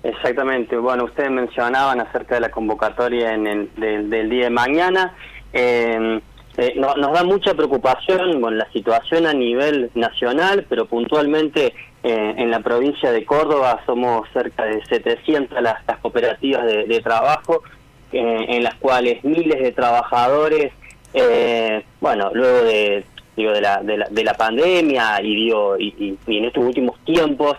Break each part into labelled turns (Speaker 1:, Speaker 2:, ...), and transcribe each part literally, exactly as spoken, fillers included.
Speaker 1: Exactamente. Bueno, ustedes mencionaban acerca de la convocatoria en el, del, del día de mañana. Eh, eh, no, nos da mucha preocupación bueno, la situación a nivel nacional, pero puntualmente eh, en la provincia de Córdoba somos cerca de setecientas las, las cooperativas de, de trabajo, eh, en las cuales miles de trabajadores, eh, bueno, luego de, digo, de, la, de, la, de la pandemia y, digo, y, y, y en estos últimos tiempos,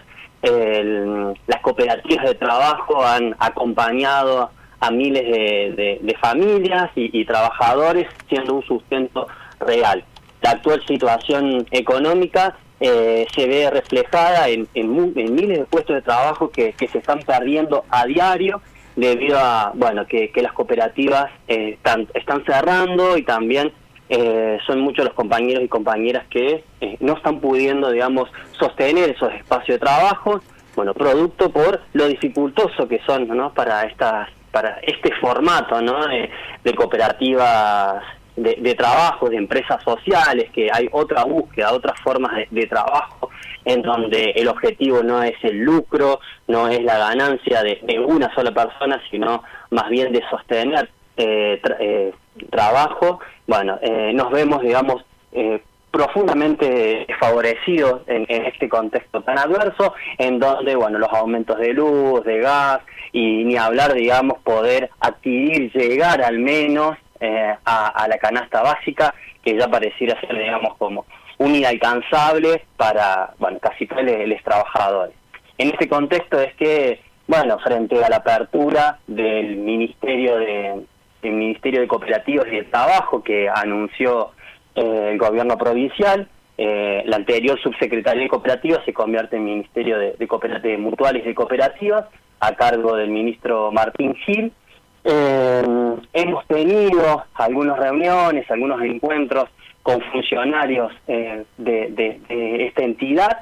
Speaker 1: El, las cooperativas de trabajo han acompañado a miles de, de, de familias y, y trabajadores, siendo un sustento real. La actual situación económica eh, se ve reflejada en, en, en miles de puestos de trabajo que, que se están perdiendo a diario debido a bueno que, que las cooperativas eh, están, están cerrando y también Eh, son muchos los compañeros y compañeras que eh, no están pudiendo, digamos, sostener esos espacios de trabajo, bueno, producto por lo dificultoso que son, ¿no? Para estas, para este formato, ¿no? De, de cooperativas de, de trabajo, de empresas sociales, que hay otra búsqueda, otras formas de, de trabajo, en donde el objetivo no es el lucro, no es la ganancia de, de una sola persona, sino más bien de sostener eh, tra eh, trabajo. Bueno, eh, nos vemos, digamos, eh, profundamente desfavorecidos en, en este contexto tan adverso, en donde, bueno, los aumentos de luz, de gas, y ni hablar, digamos, poder adquirir, llegar al menos eh, a, a la canasta básica, que ya pareciera ser, digamos, como un inalcanzable para, bueno, casi todos los, los trabajadores. En este contexto es que, bueno, frente a la apertura del Ministerio de... el Ministerio de Cooperativas y de Trabajo que anunció eh, el gobierno provincial, eh, la anterior subsecretaría de Cooperativas se convierte en Ministerio de, de Cooperativas Mutuales y de Cooperativas, a cargo del ministro Martín Gil. Eh, hemos tenido algunas reuniones, algunos encuentros con funcionarios eh, de, de, de esta entidad,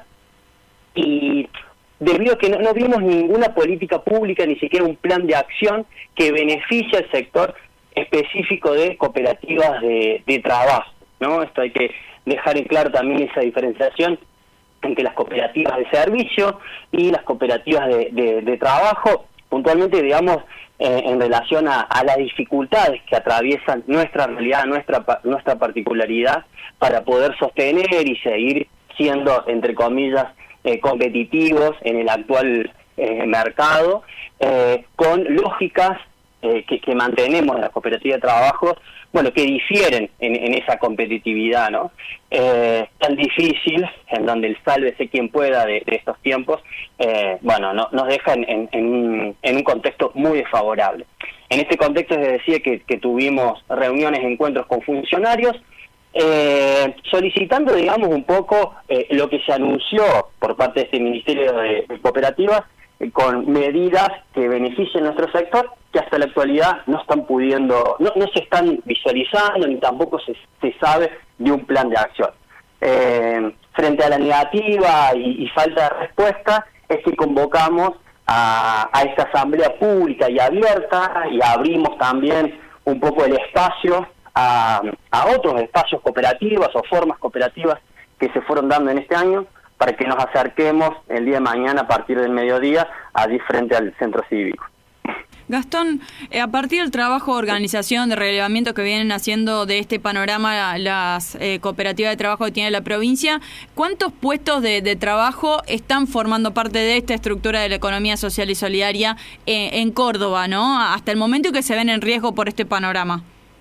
Speaker 1: y debido a que no, no vimos ninguna política pública, ni siquiera un plan de acción que beneficie al sector específico de cooperativas de, de trabajo, ¿no? Esto hay que dejar en claro también esa diferenciación entre las cooperativas de servicio y las cooperativas de, de, de trabajo, puntualmente, digamos, eh, en relación a, a las dificultades que atraviesan nuestra realidad, nuestra, nuestra particularidad, para poder sostener y seguir siendo, entre comillas, eh, competitivos en el actual eh, mercado, eh, con lógicas eh, que, que mantenemos en las cooperativas de trabajo, bueno, que difieren en, en esa competitividad, ¿no? Eh, tan difícil, en donde el sálvese quien pueda de, de estos tiempos, eh, bueno, no, nos deja en, en, en, un, en un contexto muy desfavorable. En este contexto se decía que, que tuvimos reuniones, encuentros con funcionarios, eh, solicitando, digamos, un poco eh, lo que se anunció por parte de este Ministerio de, de Cooperativas, eh, con medidas que beneficien nuestro sector, que hasta la actualidad no están pudiendo, no, no se están visualizando, ni tampoco se, se sabe de un plan de acción. Eh, frente a la negativa y, y falta de respuesta, es que convocamos a, a esta asamblea pública y abierta, y abrimos también un poco el espacio a, a otros espacios cooperativos o formas cooperativas que se fueron dando en este año, para que nos acerquemos el día de mañana a partir del mediodía allí frente al centro cívico.
Speaker 2: Gastón, eh, a partir del trabajo de organización, de relevamiento que vienen haciendo de este panorama las eh, cooperativas de trabajo que tiene la provincia, ¿cuántos puestos de, de trabajo están formando parte de esta estructura de la economía social y solidaria eh, en Córdoba, ¿no? Hasta el momento que se ven en riesgo por este panorama.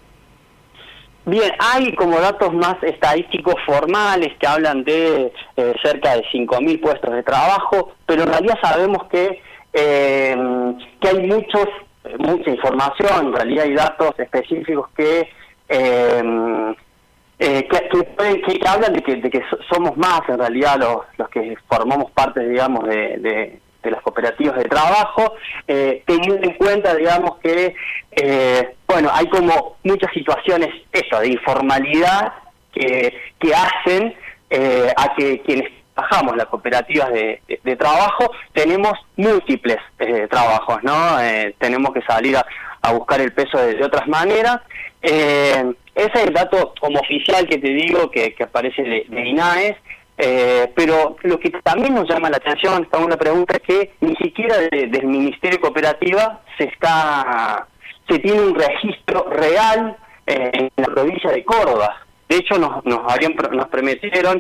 Speaker 1: Bien, hay como datos más estadísticos formales que hablan de eh, cerca de cinco mil puestos de trabajo, pero en realidad sabemos que Eh, que hay muchos, mucha información, en realidad hay datos específicos que eh, eh, que, que, que, que hablan de que, de que somos más en realidad los, los que formamos parte, digamos, de, de, de las cooperativas de trabajo, eh, teniendo en cuenta, digamos, que eh, bueno, hay como muchas situaciones, eso, de informalidad que, que hacen eh, a que quienes trabajamos las cooperativas de, de, de trabajo, tenemos múltiples eh, trabajos, ¿no? Eh, tenemos que salir a, a buscar el peso de, de otras maneras. Eh, ese es el dato como oficial que te digo, que, que aparece de, de INAES, Eh, pero lo que también nos llama la atención, esta una pregunta, es que ni siquiera de, del Ministerio de Cooperativa se está se tiene un registro real eh, en la provincia de Córdoba. De hecho, nos nos habían nos prometieron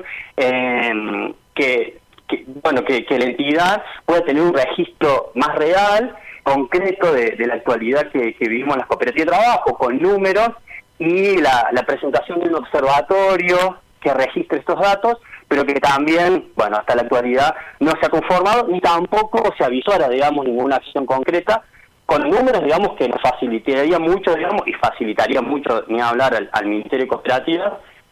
Speaker 1: eh, que, que bueno que, que la entidad pueda tener un registro más real, concreto de, de la actualidad que, que vivimos en las cooperativas de trabajo, con números y la, la presentación de un observatorio que registre estos datos, pero que también, bueno, hasta la actualidad no se ha conformado ni tampoco se avisora, digamos, ninguna acción concreta, con números, digamos, que nos facilitaría mucho, digamos, y facilitaría mucho, ni hablar al, al Ministerio de Cooperativas,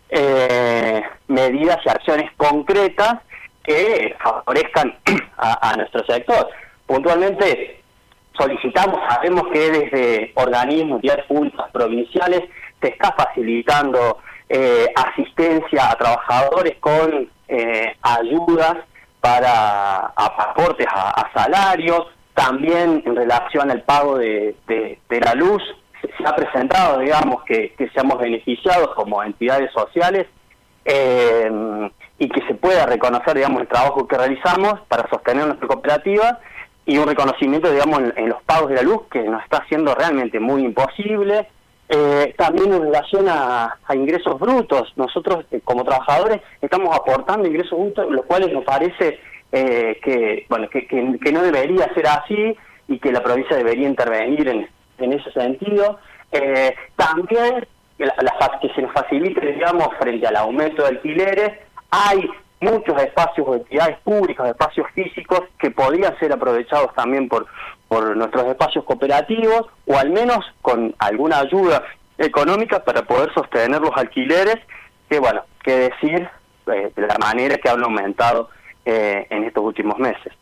Speaker 1: eh, medidas y acciones concretas que favorezcan a, a nuestro sector. Puntualmente solicitamos, sabemos que desde organismos, entidades públicas provinciales, se está facilitando eh, asistencia a trabajadores con eh, ayudas para aportes a, a salarios, también en relación al pago de, de, de la luz. Se ha presentado, digamos, que, que seamos beneficiados como entidades sociales eh, y que se pueda reconocer, digamos, el trabajo que realizamos para sostener nuestra cooperativa, y un reconocimiento, digamos, en, en los pagos de la luz, que nos está haciendo realmente muy imposible. Eh, también en relación a, a ingresos brutos, nosotros eh, como trabajadores estamos aportando ingresos brutos, lo cual nos parece eh, que bueno que, que, que no debería ser así y que la provincia debería intervenir en, en ese sentido. Eh, también la, la, que se nos facilite, digamos, frente al aumento de alquileres. Hay muchos espacios o entidades públicas, espacios físicos que podrían ser aprovechados también por por nuestros espacios cooperativos, o al menos con alguna ayuda económica para poder sostener los alquileres, que bueno, que decir eh, de la manera que han aumentado eh, en estos últimos meses.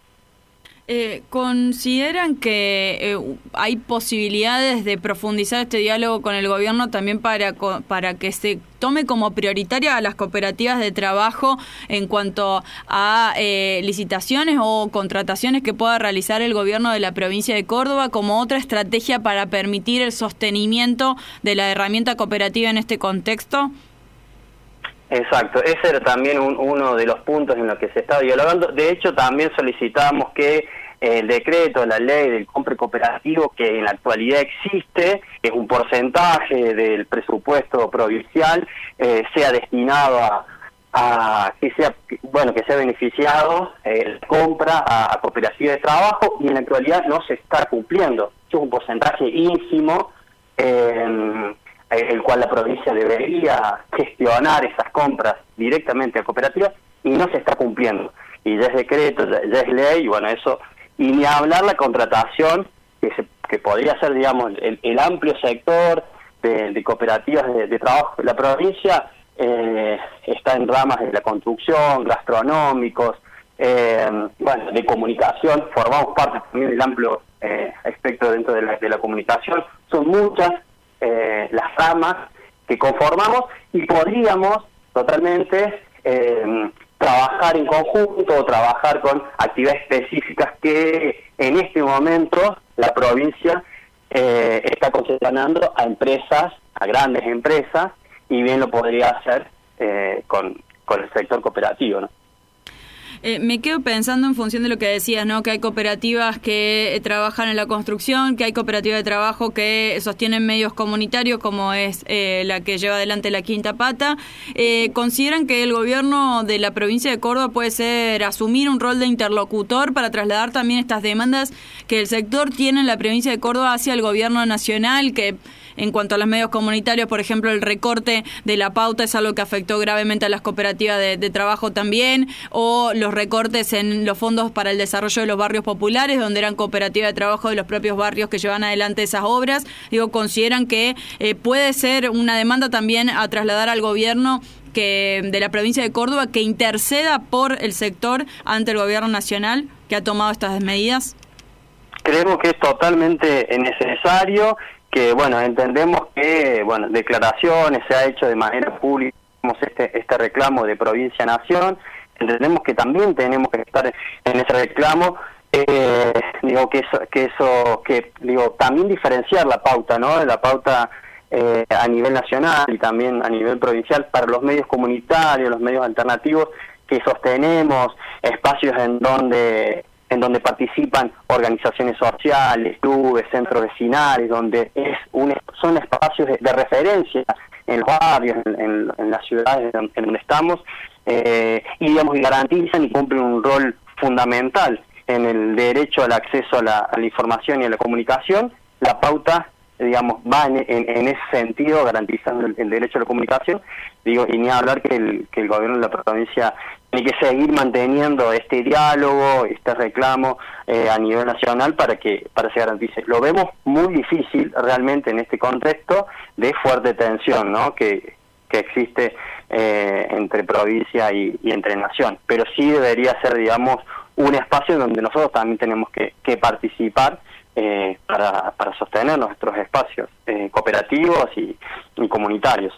Speaker 2: Eh, ¿Consideran que eh, hay posibilidades de profundizar este diálogo con el gobierno también para, para que se tome como prioritaria a las cooperativas de trabajo en cuanto a eh, licitaciones o contrataciones que pueda realizar el gobierno de la provincia de Córdoba como otra estrategia para permitir el sostenimiento de la herramienta cooperativa en este contexto?
Speaker 1: Exacto, ese era también un, uno de los puntos en los que se está dialogando. De hecho, también solicitamos que el decreto, la ley del compre cooperativo, que en la actualidad existe, es un porcentaje del presupuesto provincial, eh, sea destinado a, a que sea bueno que sea beneficiado eh, la compra a, a cooperativas de trabajo, y en la actualidad no se está cumpliendo. Es un porcentaje ínfimo, eh, el cual la provincia debería gestionar esas compras directamente a cooperativas, y no se está cumpliendo. Y ya es decreto, ya, ya es ley, y bueno, eso, y ni hablar la contratación, que se, que podría ser, digamos, el, el amplio sector de, de cooperativas de, de trabajo de la provincia, eh, está en ramas de la construcción, gastronómicos, eh, bueno, de comunicación, formamos parte también del amplio eh, espectro dentro de la, de la comunicación. Son muchas Eh, las ramas que conformamos, y podríamos totalmente eh, trabajar en conjunto o trabajar con actividades específicas que en este momento la provincia eh, está concesionando a empresas, a grandes empresas, y bien lo podría hacer eh, con, con el sector cooperativo, ¿no?
Speaker 2: Eh, me quedo pensando en función de lo que decías, ¿no? Que hay cooperativas que eh, trabajan en la construcción, que hay cooperativas de trabajo que sostienen medios comunitarios, como es eh, la que lleva adelante la Quinta Pata. Eh, ¿Consideran que el gobierno de la provincia de Córdoba puede ser asumir un rol de interlocutor para trasladar también estas demandas que el sector tiene en la provincia de Córdoba hacia el gobierno nacional? Que en cuanto a los medios comunitarios, por ejemplo, el recorte de la pauta es algo que afectó gravemente a las cooperativas de, de trabajo también, o los recortes en los fondos para el desarrollo de los barrios populares, donde eran cooperativas de trabajo de los propios barrios que llevan adelante esas obras. Digo, ¿consideran que eh, puede ser una demanda también a trasladar al gobierno que de la provincia de Córdoba que interceda por el sector ante el gobierno nacional que ha tomado estas medidas?
Speaker 1: Creemos que es totalmente necesario, que bueno, entendemos que bueno, declaraciones se ha hecho de manera pública, este, este reclamo de provincia a nación, entendemos que también tenemos que estar en ese reclamo, eh, digo que eso, que eso, que digo también diferenciar la pauta, ¿no? La pauta eh, a nivel nacional y también a nivel provincial para los medios comunitarios, los medios alternativos, que sostenemos, espacios en donde en donde participan organizaciones sociales, clubes, centros vecinales, donde es un, son espacios de, de referencia en los barrios, en, en, en las ciudades en, en donde estamos, eh, y digamos garantizan y cumplen un rol fundamental en el derecho al acceso a la, a la información y a la comunicación. La pauta, digamos, va en, en, en ese sentido, garantizando el, el derecho a la comunicación. Digo, y ni hablar que el, que el gobierno de la provincia tiene que seguir manteniendo este diálogo, este reclamo eh, a nivel nacional para que para se garantice. Lo vemos muy difícil realmente en este contexto de fuerte tensión, ¿no?, que, que existe eh, entre provincia y, y entre nación. Pero sí debería ser, digamos, un espacio donde nosotros también tenemos que, que participar eh, para, para sostener nuestros espacios eh, cooperativos y, y comunitarios.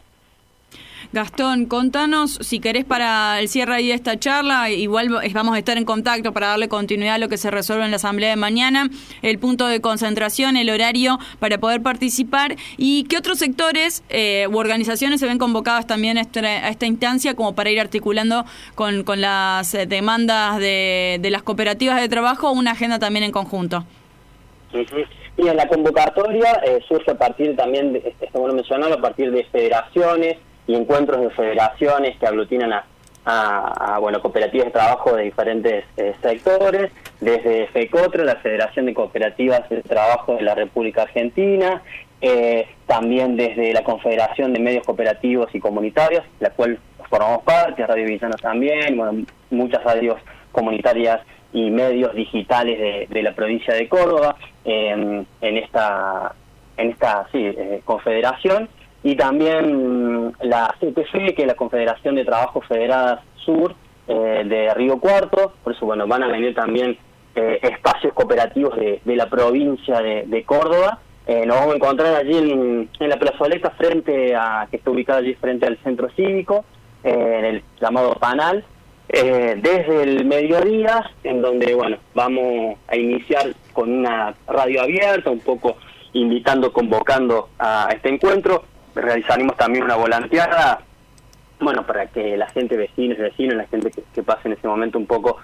Speaker 2: Gastón, contanos, si querés, para el cierre ahí de esta charla, igual vamos a estar en contacto para darle continuidad a lo que se resuelve en la asamblea de mañana, el punto de concentración, el horario para poder participar, y qué otros sectores eh, u organizaciones se ven convocadas también a esta, a esta instancia como para ir articulando con, con las demandas de, de las cooperativas de trabajo una agenda también en conjunto.
Speaker 1: Uh-huh. Y en la convocatoria eh, surge a partir también, de, este, como lo mencionaba, a partir de federaciones y encuentros de federaciones que aglutinan a, a, a bueno, cooperativas de trabajo de diferentes eh, sectores, desde FECOTRA, la Federación de Cooperativas de Trabajo de la República Argentina, eh, también desde la Confederación de Medios Cooperativos y Comunitarios, la cual formamos parte, Radio Villano también, bueno, muchas radios comunitarias y medios digitales de, de la provincia de Córdoba, eh, en esta, en esta sí, eh, confederación. Y también la C T F, que es la Confederación de Trabajo Federadas Sur eh, de Río Cuarto. Por eso, bueno, van a venir también eh, espacios cooperativos de, de la provincia de, de Córdoba. Eh, nos vamos a encontrar allí en, en la plazoleta frente a, que está ubicada allí frente al centro cívico, eh, en el llamado Panal, eh, desde el mediodía, en donde, bueno, vamos a iniciar con una radio abierta, un poco invitando, convocando a este encuentro. Realizaremos también una volanteada, bueno, para que la gente, vecinos y vecinos, la gente que, que pase en ese momento un poco,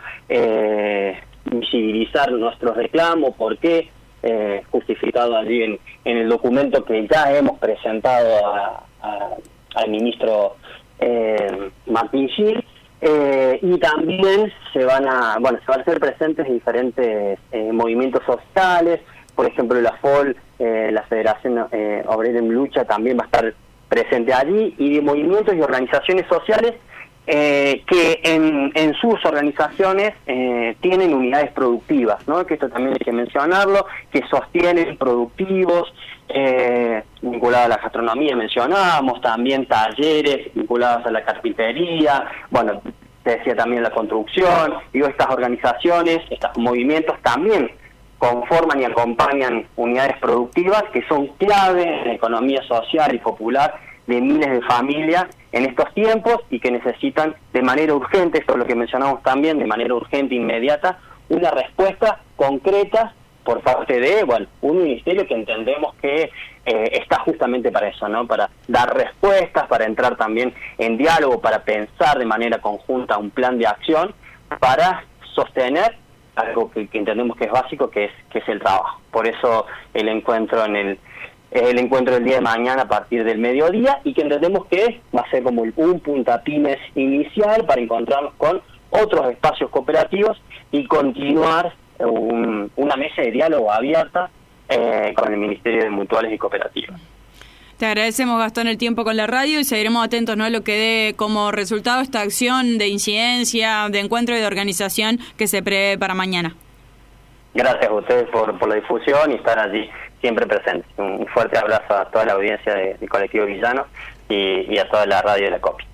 Speaker 1: eh, visibilizar nuestros reclamos, por qué, eh, justificado allí en, en el documento que ya hemos presentado a, a, al ministro eh, Martín Gil, eh, y también se van a, bueno, se van a hacer presentes diferentes eh, movimientos sociales. Por ejemplo, la F O L, eh, la Federación eh, Obrera en Lucha, también va a estar presente allí, y de movimientos y organizaciones sociales eh, que en, en sus organizaciones eh, tienen unidades productivas, ¿no?, que esto también hay que mencionarlo, que sostienen productivos, eh, vinculados a la gastronomía, mencionábamos, también talleres vinculados a la carpintería, bueno, te decía también la construcción. Digo, estas organizaciones, estos movimientos también conforman y acompañan unidades productivas que son clave en la economía social y popular de miles de familias en estos tiempos, y que necesitan de manera urgente, esto es lo que mencionamos también, de manera urgente e inmediata, una respuesta concreta por parte de, bueno, un ministerio que entendemos que eh, está justamente para eso, ¿no?, para dar respuestas, para entrar también en diálogo, para pensar de manera conjunta un plan de acción para sostener algo que, que entendemos que es básico, que es que es el trabajo. Por eso el encuentro en el el encuentro del día de mañana a partir del mediodía, y que entendemos que va a ser como un puntapines inicial para encontrarnos con otros espacios cooperativos y continuar un, una mesa de diálogo abierta eh, con el Ministerio de Mutuales y Cooperativas.
Speaker 2: Te agradecemos, Gastón, el tiempo con la radio, y seguiremos atentos, ¿no?, a lo que dé como resultado esta acción de incidencia, de encuentro y de organización que se prevé para mañana.
Speaker 1: Gracias a ustedes por, por la difusión y estar allí siempre presentes. Un fuerte abrazo a toda la audiencia de, de Colectivo Villano y, y a toda la radio de la COPI.